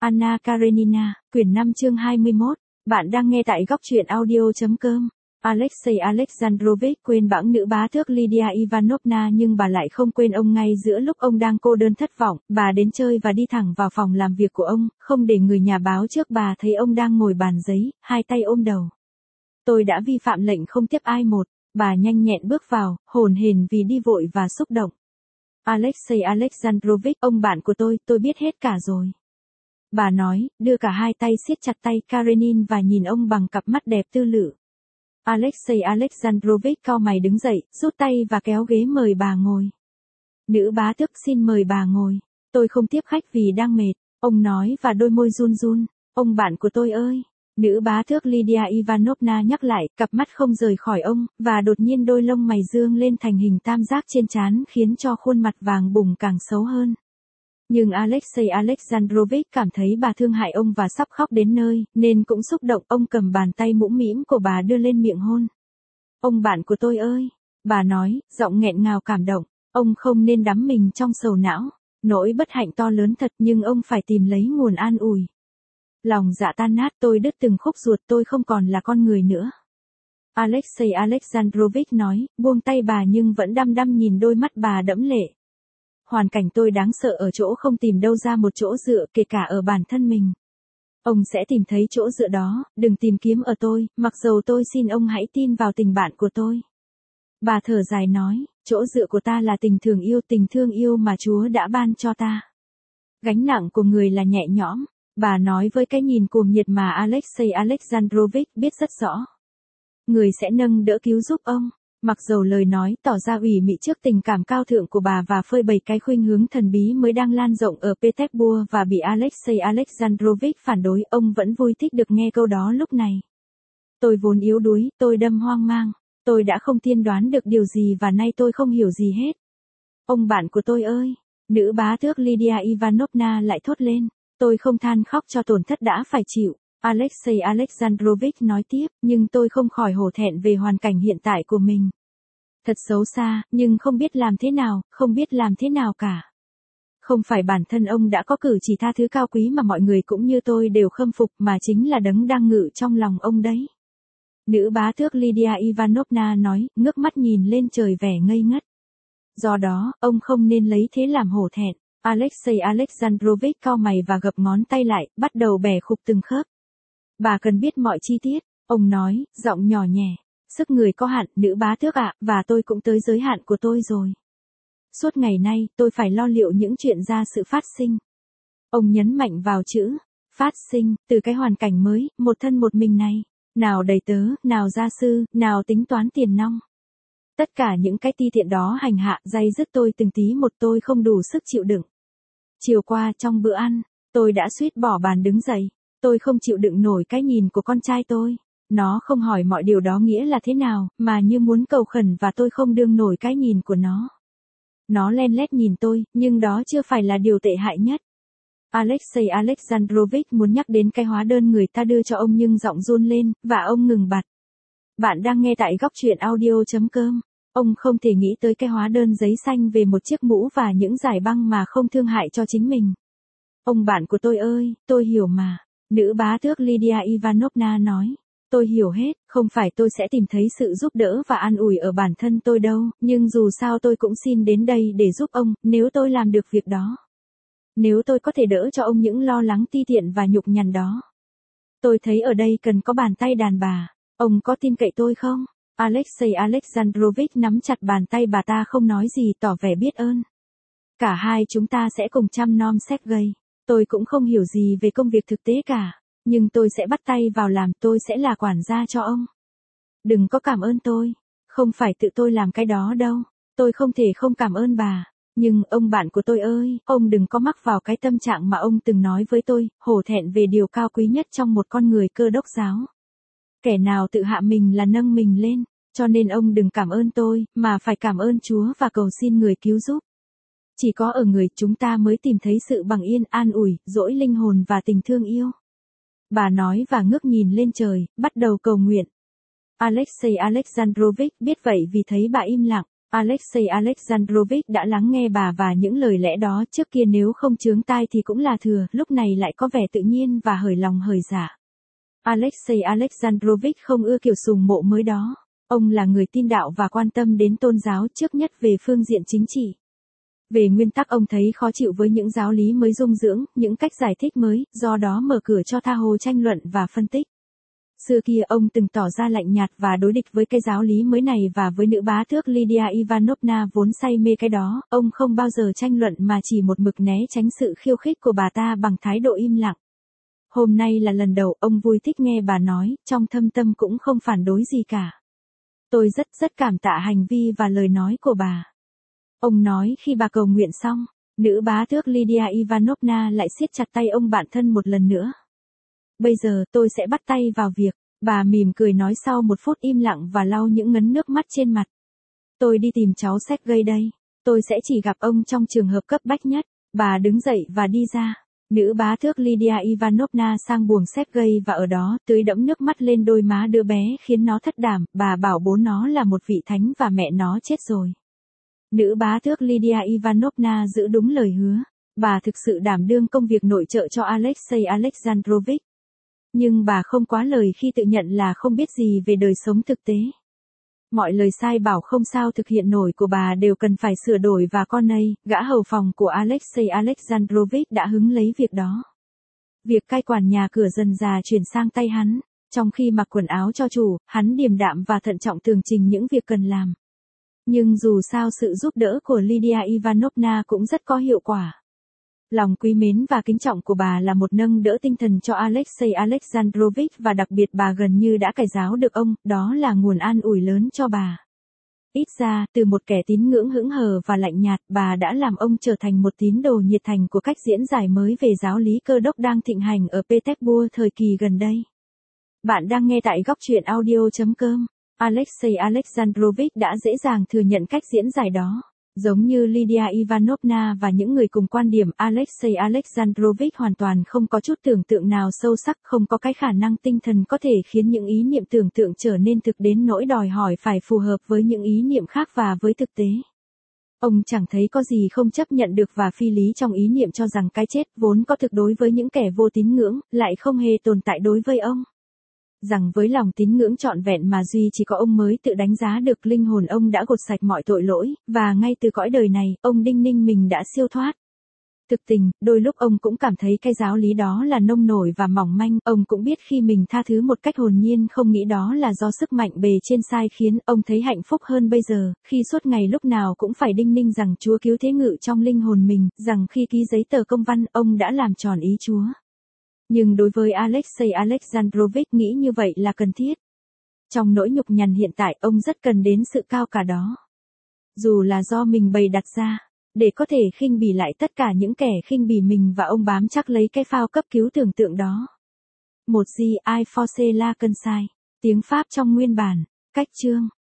Anna Karenina, quyển 5 chương 21. Bạn đang nghe tại góc truyện audio.com. Alexei Alexandrovich quên bẵng nữ bá tước Lydia Ivanovna, nhưng bà lại không quên ông. Ngay giữa lúc ông đang cô đơn thất vọng, bà đến chơi và đi thẳng vào phòng làm việc của ông, không để người nhà báo trước. Bà thấy ông đang ngồi bàn giấy, hai tay ôm đầu. Tôi đã vi phạm lệnh không tiếp ai một. Bà nhanh nhẹn bước vào, hồn hển vì đi vội và xúc động. Alexei Alexandrovich, ông bạn của tôi biết hết cả rồi. Bà nói, đưa cả hai tay siết chặt tay Karenin và nhìn ông bằng cặp mắt đẹp tư lự. Alexei Alexandrovich cau mày đứng dậy, rút tay và kéo ghế mời bà ngồi. Nữ bá tước, xin mời bà ngồi. Tôi không tiếp khách vì đang mệt, ông nói và đôi môi run run. Ông bạn của tôi ơi. Nữ bá tước Lydia Ivanovna nhắc lại, cặp mắt không rời khỏi ông, và đột nhiên đôi lông mày dương lên thành hình tam giác trên trán, khiến cho khuôn mặt vàng bùng càng xấu hơn. Nhưng Alexei Alexandrovich cảm thấy bà thương hại ông và sắp khóc đến nơi, nên cũng xúc động. Ông cầm bàn tay mũm mĩm của bà đưa lên miệng hôn. Ông bạn của tôi ơi, bà nói, giọng nghẹn ngào cảm động, ông không nên đắm mình trong sầu não. Nỗi bất hạnh to lớn thật, nhưng ông phải tìm lấy nguồn an ủi. Lòng dạ tan nát, tôi đứt từng khúc ruột, tôi không còn là con người nữa. Alexei Alexandrovich nói, buông tay bà nhưng vẫn đăm đăm nhìn đôi mắt bà đẫm lệ. Hoàn cảnh tôi đáng sợ ở chỗ không tìm đâu ra một chỗ dựa, kể cả ở bản thân mình. Ông sẽ tìm thấy chỗ dựa đó, đừng tìm kiếm ở tôi, mặc dầu tôi xin ông hãy tin vào tình bạn của tôi. Bà thở dài nói, chỗ dựa của ta là tình thương yêu mà Chúa đã ban cho ta. Gánh nặng của người là nhẹ nhõm, bà nói với cái nhìn cuồng nhiệt mà Alexei Alexandrovich biết rất rõ. Người sẽ nâng đỡ cứu giúp ông. Mặc dầu lời nói tỏ ra ủy mị trước tình cảm cao thượng của bà và phơi bày cái khuynh hướng thần bí mới đang lan rộng ở Petersburg và bị Alexei Alexandrovich phản đối, ông vẫn vui thích được nghe câu đó lúc này. Tôi vốn yếu đuối, tôi đâm hoang mang, tôi đã không tiên đoán được điều gì và nay tôi không hiểu gì hết. Ông bạn của tôi ơi, nữ bá tước Lydia Ivanovna lại thốt lên, tôi không than khóc cho tổn thất đã phải chịu. Alexei Alexandrovich nói tiếp, nhưng tôi không khỏi hổ thẹn về hoàn cảnh hiện tại của mình. Thật xấu xa, nhưng không biết làm thế nào cả. Không phải bản thân ông đã có cử chỉ tha thứ cao quý mà mọi người cũng như tôi đều khâm phục, mà chính là đấng đang ngự trong lòng ông đấy. Nữ bá tước Lydia Ivanovna nói, ngước mắt nhìn lên trời vẻ ngây ngất. Do đó, ông không nên lấy thế làm hổ thẹn. Alexei Alexandrovich cau mày và gập ngón tay lại, bắt đầu bẻ khúc từng khớp. Bà cần biết mọi chi tiết, ông nói, giọng nhỏ nhẹ. Sức người có hạn, nữ bá tước ạ, và tôi cũng tới giới hạn của tôi rồi. Suốt ngày nay, tôi phải lo liệu những chuyện ra sự phát sinh. Ông nhấn mạnh vào chữ, phát sinh, từ cái hoàn cảnh mới, một thân một mình này. Nào đầy tớ, nào gia sư, nào tính toán tiền nong. Tất cả những cái ti tiện đó hành hạ, day dứt tôi từng tí một, tôi không đủ sức chịu đựng. Chiều qua trong bữa ăn, tôi đã suýt bỏ bàn đứng dậy. Tôi không chịu đựng nổi cái nhìn của con trai tôi. Nó không hỏi mọi điều đó nghĩa là thế nào, mà như muốn cầu khẩn và tôi không đương nổi cái nhìn của nó. Nó len lét nhìn tôi, nhưng đó chưa phải là điều tệ hại nhất. Alexei Alexandrovich muốn nhắc đến cái hóa đơn người ta đưa cho ông nhưng giọng run lên, và ông ngừng bặt. Bạn đang nghe tại góc truyện audio.com. Ông không thể nghĩ tới cái hóa đơn giấy xanh về một chiếc mũ và những dải băng mà không thương hại cho chính mình. Ông bạn của tôi ơi, tôi hiểu mà. Nữ bá tước Lydia Ivanovna nói, tôi hiểu hết, không phải tôi sẽ tìm thấy sự giúp đỡ và an ủi ở bản thân tôi đâu, nhưng dù sao tôi cũng xin đến đây để giúp ông, nếu tôi làm được việc đó. Nếu tôi có thể đỡ cho ông những lo lắng ti tiện và nhục nhằn đó. Tôi thấy ở đây cần có bàn tay đàn bà, ông có tin cậy tôi không? Alexei Alexandrovich nắm chặt bàn tay bà ta không nói gì, tỏ vẻ biết ơn. Cả hai chúng ta sẽ cùng chăm nom Sergei. Tôi cũng không hiểu gì về công việc thực tế cả, nhưng tôi sẽ bắt tay vào làm, tôi sẽ là quản gia cho ông. Đừng có cảm ơn tôi, không phải tự tôi làm cái đó đâu, tôi không thể không cảm ơn bà, nhưng ông bạn của tôi ơi, ông đừng có mắc vào cái tâm trạng mà ông từng nói với tôi, hổ thẹn về điều cao quý nhất trong một con người Cơ Đốc giáo. Kẻ nào tự hạ mình là nâng mình lên, cho nên ông đừng cảm ơn tôi, mà phải cảm ơn Chúa và cầu xin người cứu giúp. Chỉ có ở người chúng ta mới tìm thấy sự bằng yên, an ủi, dỗi linh hồn và tình thương yêu. Bà nói và ngước nhìn lên trời, bắt đầu cầu nguyện. Alexei Alexandrovich biết vậy vì thấy bà im lặng. Alexei Alexandrovich đã lắng nghe bà và những lời lẽ đó trước kia nếu không chướng tai thì cũng là thừa, lúc này lại có vẻ tự nhiên và hởi lòng hởi dạ. Alexei Alexandrovich không ưa kiểu sùng mộ mới đó. Ông là người tin đạo và quan tâm đến tôn giáo trước nhất về phương diện chính trị. Về nguyên tắc ông thấy khó chịu với những giáo lý mới dung dưỡng, những cách giải thích mới, do đó mở cửa cho tha hồ tranh luận và phân tích. Xưa kia ông từng tỏ ra lạnh nhạt và đối địch với cái giáo lý mới này và với nữ bá tước Lydia Ivanovna vốn say mê cái đó, ông không bao giờ tranh luận mà chỉ một mực né tránh sự khiêu khích của bà ta bằng thái độ im lặng. Hôm nay là lần đầu ông vui thích nghe bà nói, trong thâm tâm cũng không phản đối gì cả. Tôi rất cảm tạ hành vi và lời nói của bà. Ông nói khi bà cầu nguyện xong, nữ bá tước Lydia Ivanovna lại siết chặt tay ông bạn thân một lần nữa. Bây giờ tôi sẽ bắt tay vào việc, bà mỉm cười nói sau một phút im lặng và lau những ngấn nước mắt trên mặt. Tôi đi tìm cháu Sergei đây, tôi sẽ chỉ gặp ông trong trường hợp cấp bách nhất. Bà đứng dậy và đi ra. Nữ bá tước Lydia Ivanovna sang buồng Sergei và ở đó tưới đẫm nước mắt lên đôi má đứa bé khiến nó thất đảm, bà bảo bố nó là một vị thánh và mẹ nó chết rồi. Nữ bá tước Lydia Ivanovna giữ đúng lời hứa, bà thực sự đảm đương công việc nội trợ cho Alexei Alexandrovich. Nhưng bà không quá lời khi tự nhận là không biết gì về đời sống thực tế. Mọi lời sai bảo không sao thực hiện nổi của bà đều cần phải sửa đổi và con này, gã hầu phòng của Alexei Alexandrovich đã hứng lấy việc đó. Việc cai quản nhà cửa dần dà chuyển sang tay hắn, trong khi mặc quần áo cho chủ, hắn điềm đạm và thận trọng tường trình những việc cần làm. Nhưng dù sao sự giúp đỡ của Lydia Ivanovna cũng rất có hiệu quả. Lòng quý mến và kính trọng của bà là một nâng đỡ tinh thần cho Alexei Alexandrovich và đặc biệt bà gần như đã cải giáo được ông, đó là nguồn an ủi lớn cho bà. Ít ra, từ một kẻ tín ngưỡng hững hờ và lạnh nhạt, bà đã làm ông trở thành một tín đồ nhiệt thành của cách diễn giải mới về giáo lý Cơ đốc đang thịnh hành ở Petersburg thời kỳ gần đây. Bạn đang nghe tại góc truyện audio.com. Alexei Alexandrovich đã dễ dàng thừa nhận cách diễn giải đó. Giống như Lydia Ivanovna và những người cùng quan điểm, Alexei Alexandrovich hoàn toàn không có chút tưởng tượng nào sâu sắc, không có cái khả năng tinh thần có thể khiến những ý niệm tưởng tượng trở nên thực đến nỗi đòi hỏi phải phù hợp với những ý niệm khác và với thực tế. Ông chẳng thấy có gì không chấp nhận được và phi lý trong ý niệm cho rằng cái chết vốn có thực đối với những kẻ vô tín ngưỡng, lại không hề tồn tại đối với ông. Rằng với lòng tín ngưỡng trọn vẹn mà duy chỉ có ông mới tự đánh giá được linh hồn ông đã gột sạch mọi tội lỗi, và ngay từ cõi đời này, ông đinh ninh mình đã siêu thoát. Thực tình, đôi lúc ông cũng cảm thấy cái giáo lý đó là nông nổi và mỏng manh, ông cũng biết khi mình tha thứ một cách hồn nhiên không nghĩ đó là do sức mạnh bề trên sai khiến ông thấy hạnh phúc hơn bây giờ, khi suốt ngày lúc nào cũng phải đinh ninh rằng Chúa cứu thế ngự trong linh hồn mình, rằng khi ký giấy tờ công văn, ông đã làm tròn ý Chúa. Nhưng đối với Alexei Alexandrovich nghĩ như vậy là cần thiết. Trong nỗi nhục nhằn hiện tại ông rất cần đến sự cao cả đó. Dù là do mình bày đặt ra, để có thể khinh bỉ lại tất cả những kẻ khinh bỉ mình và ông bám chắc lấy cái phao cấp cứu tưởng tượng đó. Một G. I. Force La Cân Sai. Tiếng Pháp trong nguyên bản. Cách chương.